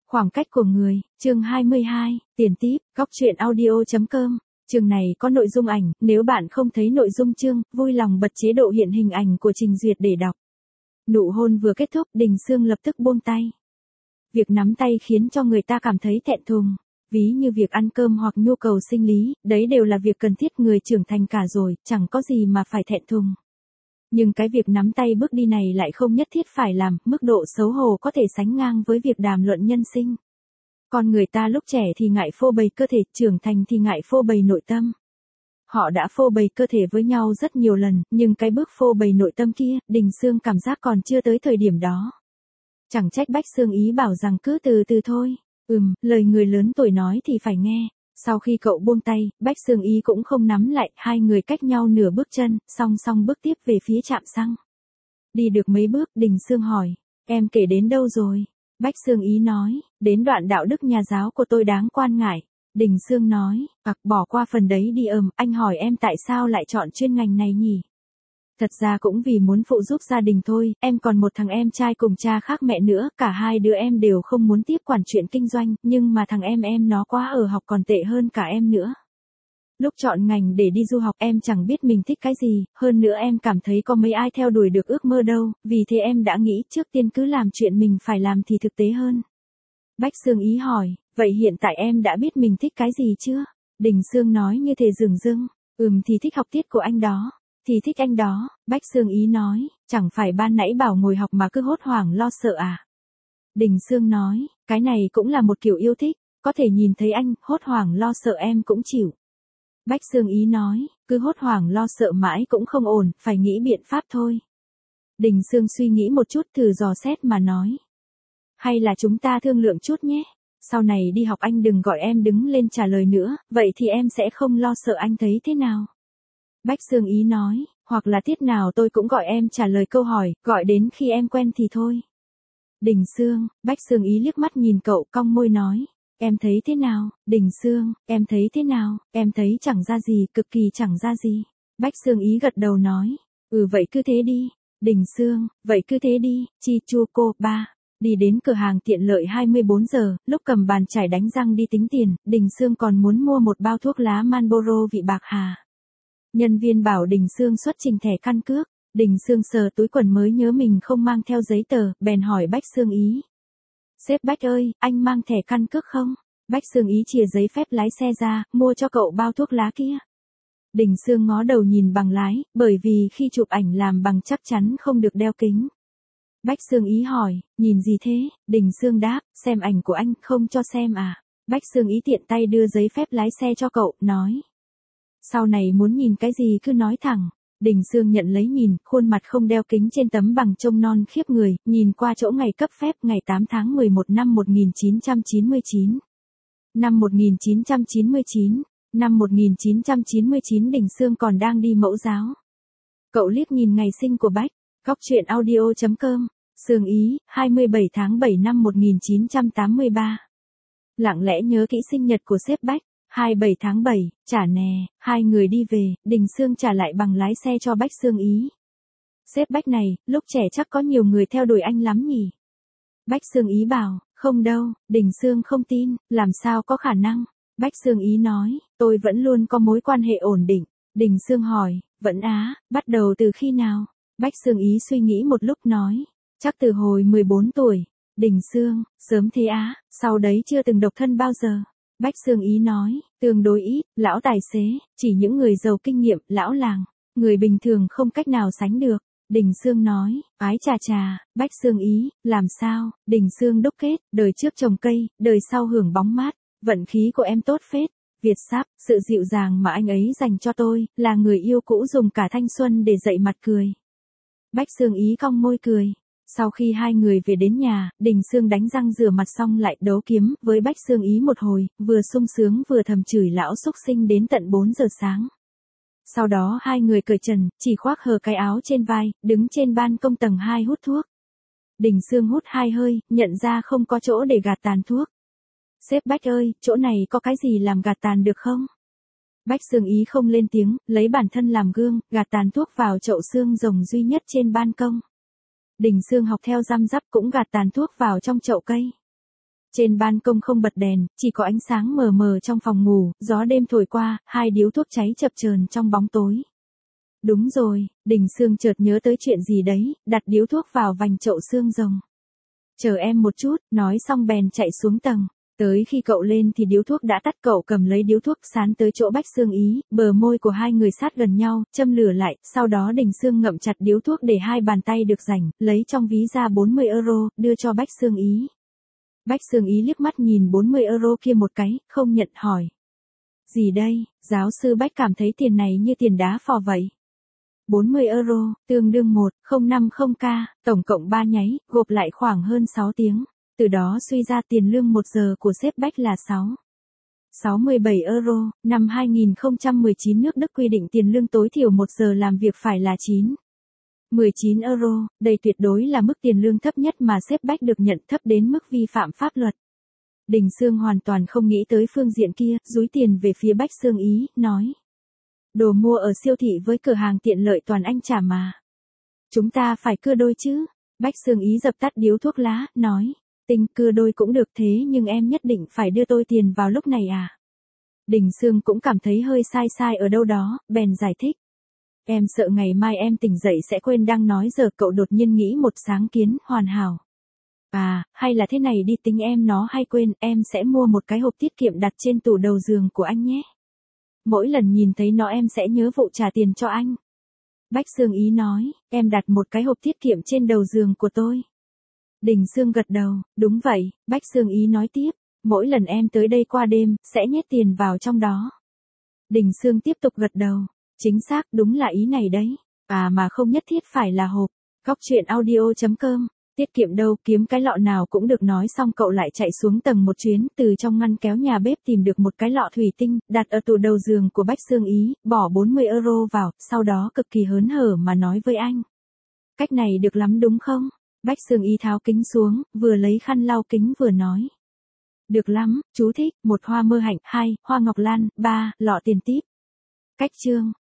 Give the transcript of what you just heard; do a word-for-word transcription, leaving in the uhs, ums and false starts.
Khoảng cách của người, chương hai mươi hai, tiền típ, góc truyện audio.com. Chương này có nội dung ảnh, nếu bạn không thấy nội dung chương, vui lòng bật chế độ hiện hình ảnh của trình duyệt để đọc. Nụ hôn vừa kết thúc, Đình Sương lập tức buông tay. Việc nắm tay khiến cho người ta cảm thấy thẹn thùng. Ví như việc ăn cơm hoặc nhu cầu sinh lý, đấy đều là việc cần thiết, người trưởng thành cả rồi, chẳng có gì mà phải thẹn thùng. Nhưng cái việc nắm tay bước đi này lại không nhất thiết phải làm, mức độ xấu hổ có thể sánh ngang với việc đàm luận nhân sinh. Con người ta lúc trẻ thì ngại phô bày cơ thể, trưởng thành thì ngại phô bày nội tâm. Họ đã phô bày cơ thể với nhau rất nhiều lần, nhưng cái bước phô bày nội tâm kia, Đình Sương cảm giác còn chưa tới thời điểm đó. Chẳng trách Bách Sương ý bảo rằng cứ từ từ thôi. Ừm, lời người lớn tuổi nói thì phải nghe. Sau khi cậu buông tay, Bách Sương ý cũng không nắm lại, hai người cách nhau nửa bước chân, song song bước tiếp về phía trạm xăng. Đi được mấy bước, Đình Sương hỏi, em kể đến đâu rồi? Bách Sương ý nói, đến đoạn đạo đức nhà giáo của tôi đáng quan ngại. Đình Sương nói, ặc bỏ qua phần đấy đi. Ừm, anh hỏi em tại sao lại chọn chuyên ngành này nhỉ? Thật ra cũng vì muốn phụ giúp gia đình thôi, em còn một thằng em trai cùng cha khác mẹ nữa, cả hai đứa em đều không muốn tiếp quản chuyện kinh doanh, nhưng mà thằng em em nó quá ở học còn tệ hơn cả em nữa. Lúc chọn ngành để đi du học em chẳng biết mình thích cái gì, hơn nữa em cảm thấy có mấy ai theo đuổi được ước mơ đâu, vì thế em đã nghĩ trước tiên cứ làm chuyện mình phải làm thì thực tế hơn. Bách Sương ý hỏi, vậy hiện tại em đã biết mình thích cái gì chưa? Đình Sương nói như thể dửng dưng, ừm thì thích học tiết của anh đó. Thì thích anh đó, Bách Sương ý nói, chẳng phải ban nãy bảo ngồi học mà cứ hốt hoảng lo sợ à? Đình Sương nói, cái này cũng là một kiểu yêu thích, có thể nhìn thấy anh, hốt hoảng lo sợ em cũng chịu. Bách Sương ý nói, cứ hốt hoảng lo sợ mãi cũng không ổn, phải nghĩ biện pháp thôi. Đình Sương suy nghĩ một chút thử dò xét mà nói. Hay là chúng ta thương lượng chút nhé, sau này đi học anh đừng gọi em đứng lên trả lời nữa, vậy thì em sẽ không lo sợ, anh thấy thế nào? Bách Sương ý nói, hoặc là tiết nào tôi cũng gọi em trả lời câu hỏi, gọi đến khi em quen thì thôi. Đình Sương, Bách Sương ý liếc mắt nhìn cậu, cong môi nói, em thấy thế nào? Đình Sương, em thấy thế nào? Em thấy chẳng ra gì, cực kỳ chẳng ra gì. Bách Sương ý gật đầu nói, ừ vậy cứ thế đi. Đình Sương, vậy cứ thế đi, chi chu cô, ba. Đi đến cửa hàng tiện lợi hai mươi bốn giờ, lúc cầm bàn chải đánh răng đi tính tiền, Đình Sương còn muốn mua một bao thuốc lá Marlboro vị bạc hà. Nhân viên bảo Đình Sương xuất trình thẻ căn cước, Đình Sương sờ túi quần mới nhớ mình không mang theo giấy tờ, bèn hỏi Bách Sương ý. Sếp Bách ơi, anh mang thẻ căn cước không? Bách Sương ý chìa giấy phép lái xe ra, mua cho cậu bao thuốc lá kia. Đình Sương ngó đầu nhìn bằng lái, bởi vì khi chụp ảnh làm bằng chắc chắn không được đeo kính. Bách Sương ý hỏi, nhìn gì thế? Đình Sương đáp, xem ảnh của anh, không cho xem à? Bách Sương ý tiện tay đưa giấy phép lái xe cho cậu, nói. Sau này muốn nhìn cái gì cứ nói thẳng. Đình Sương nhận lấy nhìn, khuôn mặt không đeo kính trên tấm bằng trông non khiếp người, nhìn qua chỗ ngày cấp phép ngày tám tháng mười một năm một nghìn chín trăm chín mươi chín. Năm một nghìn chín trăm chín mươi chín, năm một nghìn chín trăm chín mươi chín Đình Sương còn đang đi mẫu giáo. Cậu liếc nhìn ngày sinh của Bách, góc truyện audio.com, Sương ý, hai mươi bảy tháng bảy năm một nghìn chín trăm tám mươi ba. Lặng lẽ nhớ kỹ sinh nhật của sếp Bách. hai mươi bảy tháng bảy, trả nè, hai người đi về, Đình Sương trả lại bằng lái xe cho Bách Sương ý. Sếp Bách này, lúc trẻ chắc có nhiều người theo đuổi anh lắm nhỉ? Bách Sương ý bảo, không đâu, Đình Sương không tin, làm sao có khả năng? Bách Sương ý nói, tôi vẫn luôn có mối quan hệ ổn định. Đình Sương hỏi, vẫn á, bắt đầu từ khi nào? Bách Sương ý suy nghĩ một lúc nói, chắc từ hồi mười bốn tuổi. Đình Sương, sớm thế á, sau đấy chưa từng độc thân bao giờ. Bách Sương ý nói, tương đối ít, lão tài xế, chỉ những người giàu kinh nghiệm, lão làng, người bình thường không cách nào sánh được. Đình Sương nói, ái chà chà, Bách Sương ý, làm sao? Đình Sương đúc kết, đời trước trồng cây, đời sau hưởng bóng mát, vận khí của em tốt phết. Việt sáp, sự dịu dàng mà anh ấy dành cho tôi, là người yêu cũ dùng cả thanh xuân để dậy mặt cười. Bách Sương ý cong môi cười. Sau khi hai người về đến nhà, Đình Sương đánh răng rửa mặt xong lại đấu kiếm với Bách Sương ý một hồi, vừa sung sướng vừa thầm chửi lão xúc sinh đến tận bốn giờ sáng. Sau đó hai người cởi trần, chỉ khoác hờ cái áo trên vai, đứng trên ban công tầng hai hút thuốc. Đình Sương hút hai hơi, nhận ra không có chỗ để gạt tàn thuốc. Sếp Bách ơi, chỗ này có cái gì làm gạt tàn được không? Bách Sương ý không lên tiếng, lấy bản thân làm gương, gạt tàn thuốc vào chậu xương rồng duy nhất trên ban công. Đình Sương học theo răm rắp cũng gạt tàn thuốc vào trong chậu cây. Trên ban công không bật đèn, chỉ có ánh sáng mờ mờ trong phòng ngủ, gió đêm thổi qua, hai điếu thuốc cháy chập chờn trong bóng tối. Đúng rồi, Đình Sương chợt nhớ tới chuyện gì đấy, đặt điếu thuốc vào vành chậu xương rồng. Chờ em một chút, nói xong bèn chạy xuống tầng. Tới khi cậu lên thì điếu thuốc đã tắt, cậu cầm lấy điếu thuốc sán tới chỗ Bách Sương Ý, bờ môi của hai người sát gần nhau, châm lửa lại, sau đó Đình Sương ngậm chặt điếu thuốc để hai bàn tay được rảnh, lấy trong ví ra bốn mươi euro, đưa cho Bách Sương Ý. Bách Sương Ý liếc mắt nhìn bốn mươi euro kia một cái, không nhận, hỏi. Gì đây, giáo sư Bách cảm thấy tiền này như tiền đá phò vậy. bốn mươi euro, tương đương một phẩy năm mươi k, tổng cộng ba nháy, gộp lại khoảng hơn sáu tiếng. Từ đó suy ra tiền lương một giờ của sếp Bách là sáu sáu mươi bảy euro, năm hai nghìn không trăm mười chín nước Đức quy định tiền lương tối thiểu một giờ làm việc phải là chín mười chín euro, đây tuyệt đối là mức tiền lương thấp nhất mà sếp Bách được nhận, thấp đến mức vi phạm pháp luật. Đình Sương hoàn toàn không nghĩ tới phương diện kia, dúi tiền về phía Bách Sương Ý, nói. Đồ mua ở siêu thị với cửa hàng tiện lợi toàn anh trả mà. Chúng ta phải cưa đôi chứ. Bách Sương Ý dập tắt điếu thuốc lá, nói. Tình cưa đôi cũng được thế nhưng em nhất định phải đưa tôi tiền vào lúc này à? Đình Sương cũng cảm thấy hơi sai sai ở đâu đó, bèn giải thích. Em sợ ngày mai em tỉnh dậy sẽ quên đang nói giờ, cậu đột nhiên nghĩ một sáng kiến hoàn hảo. À, hay là thế này đi, tính em nó hay quên, em sẽ mua một cái hộp tiết kiệm đặt trên tủ đầu giường của anh nhé. Mỗi lần nhìn thấy nó em sẽ nhớ vụ trả tiền cho anh. Bách Sương Ý nói, em đặt một cái hộp tiết kiệm trên đầu giường của tôi. Đình Sương gật đầu, đúng vậy, Bách Sương Ý nói tiếp, mỗi lần em tới đây qua đêm, sẽ nhét tiền vào trong đó. Đình Sương tiếp tục gật đầu, chính xác, đúng là ý này đấy, à mà không nhất thiết phải là hộp. Góc truyện audio chấm com, tiết kiệm đâu, kiếm cái lọ nào cũng được. Nói xong cậu lại chạy xuống tầng một chuyến, từ trong ngăn kéo nhà bếp tìm được một cái lọ thủy tinh, đặt ở tủ đầu giường của Bách Sương Ý, bỏ bốn mươi euro vào, sau đó cực kỳ hớn hở mà nói với anh. Cách này được lắm đúng không? Bách Sương Ý tháo kính xuống, vừa lấy khăn lau kính vừa nói. Được lắm, chú thích, một hoa mơ hạnh, hai, hoa ngọc lan, ba, lọ tiền típ. Cách chương.